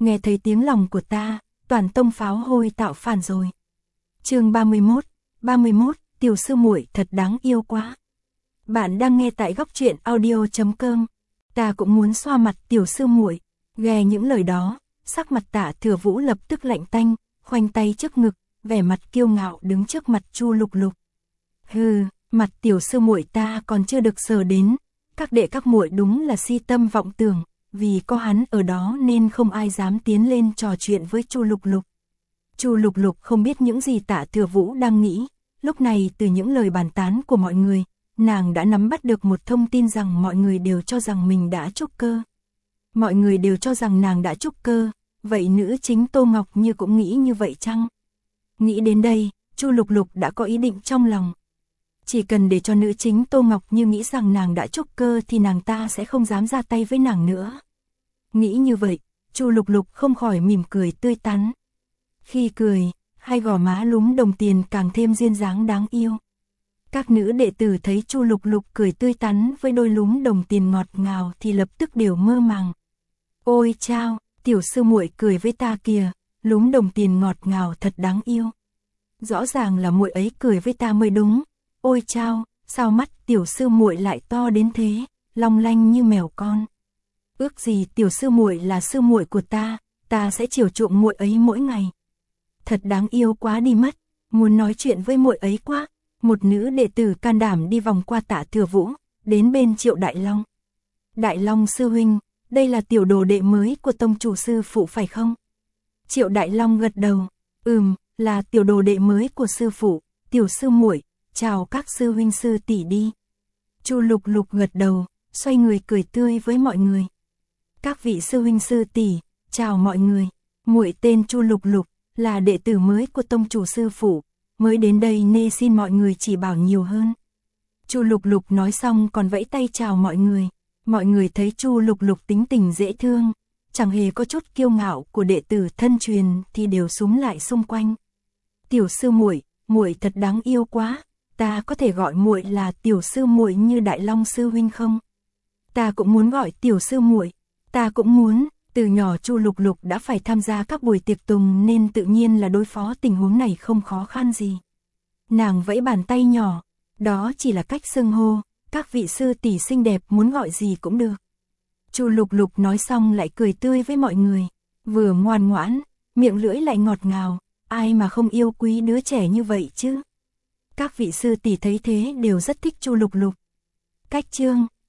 nghe thấy tiếng lòng của ta, toàn tông pháo hôi tạo phản rồi. Chương 31, tiểu sư muội thật đáng yêu quá. Bạn đang nghe tại góc truyện audio.com. Ta cũng muốn xoa mặt tiểu sư muội. Nghe những lời đó, sắc mặt Tạ Thừa Vũ lập tức lạnh tanh, khoanh tay trước ngực, vẻ mặt kiêu ngạo đứng trước mặt Chu Lục Lục. Hừ, mặt tiểu sư muội ta còn chưa được sờ đến, các đệ các muội đúng là si tâm vọng tưởng, vì có hắn ở đó nên không ai dám tiến lên trò chuyện với Chu Lục Lục. Chu Lục Lục không biết những gì Tạ Thừa Vũ đang nghĩ, lúc này từ những lời bàn tán của mọi người, nàng đã nắm bắt được một thông tin rằng mọi người đều cho rằng mình đã trúc cơ. Mọi người đều cho rằng nàng đã trúc cơ, vậy nữ chính Tô Ngọc Như cũng nghĩ như vậy chăng? Nghĩ đến đây, Chu Lục Lục đã có ý định trong lòng. Chỉ cần để cho nữ chính Tô Ngọc Như nghĩ rằng nàng đã trúc cơ thì nàng ta sẽ không dám ra tay với nàng nữa. Nghĩ như vậy, Chu Lục Lục không khỏi mỉm cười tươi tắn. Khi cười, hai gò má lúm đồng tiền càng thêm duyên dáng đáng yêu. Các nữ đệ tử thấy Chu Lục Lục cười tươi tắn với đôi lúm đồng tiền ngọt ngào thì lập tức đều mơ màng. Ôi chao, tiểu sư muội cười với ta kìa, lúm đồng tiền ngọt ngào thật đáng yêu. Rõ ràng là muội ấy cười với ta mới đúng. Ôi chao, sao mắt tiểu sư muội lại to đến thế, long lanh như mèo con. Ước gì tiểu sư muội là sư muội của ta sẽ chiều chuộng muội ấy mỗi ngày. Thật đáng yêu quá đi mất, muốn nói chuyện với muội ấy quá. Một nữ đệ tử can đảm đi vòng qua Tạ Thừa Vũ, đến bên Triệu Đại Long. Đại Long sư huynh, đây là tiểu đồ đệ mới của tông chủ sư phụ phải không? Triệu Đại Long gật đầu, là tiểu đồ đệ mới của sư phụ, tiểu sư muội, chào các sư huynh sư tỷ đi. Chu Lục Lục gật đầu, xoay người cười tươi với mọi người. Các vị sư huynh sư tỷ, chào mọi người, muội tên Chu Lục Lục, là đệ tử mới của tông chủ sư phụ, mới đến đây nên xin mọi người chỉ bảo nhiều hơn. Chu Lục Lục nói xong còn vẫy tay chào mọi người. Mọi người thấy Chu Lục Lục tính tình dễ thương, chẳng hề có chút kiêu ngạo của đệ tử thân truyền thì đều xúm lại xung quanh. Tiểu sư muội, muội thật đáng yêu quá, ta có thể gọi muội là tiểu sư muội như Đại Long sư huynh không? Ta cũng muốn gọi tiểu sư muội, ta cũng muốn. Từ nhỏ Chu Lục Lục đã phải tham gia các buổi tiệc tùng nên tự nhiên là đối phó tình huống này không khó khăn gì. Nàng vẫy bàn tay nhỏ, đó chỉ là cách xưng hô, các vị sư tỷ xinh đẹp muốn gọi gì cũng được. Chu Lục Lục nói xong lại cười tươi với mọi người, vừa ngoan ngoãn, miệng lưỡi lại ngọt ngào, ai mà không yêu quý đứa trẻ như vậy chứ. Các vị sư tỷ thấy thế đều rất thích Chu Lục Lục. Cách chương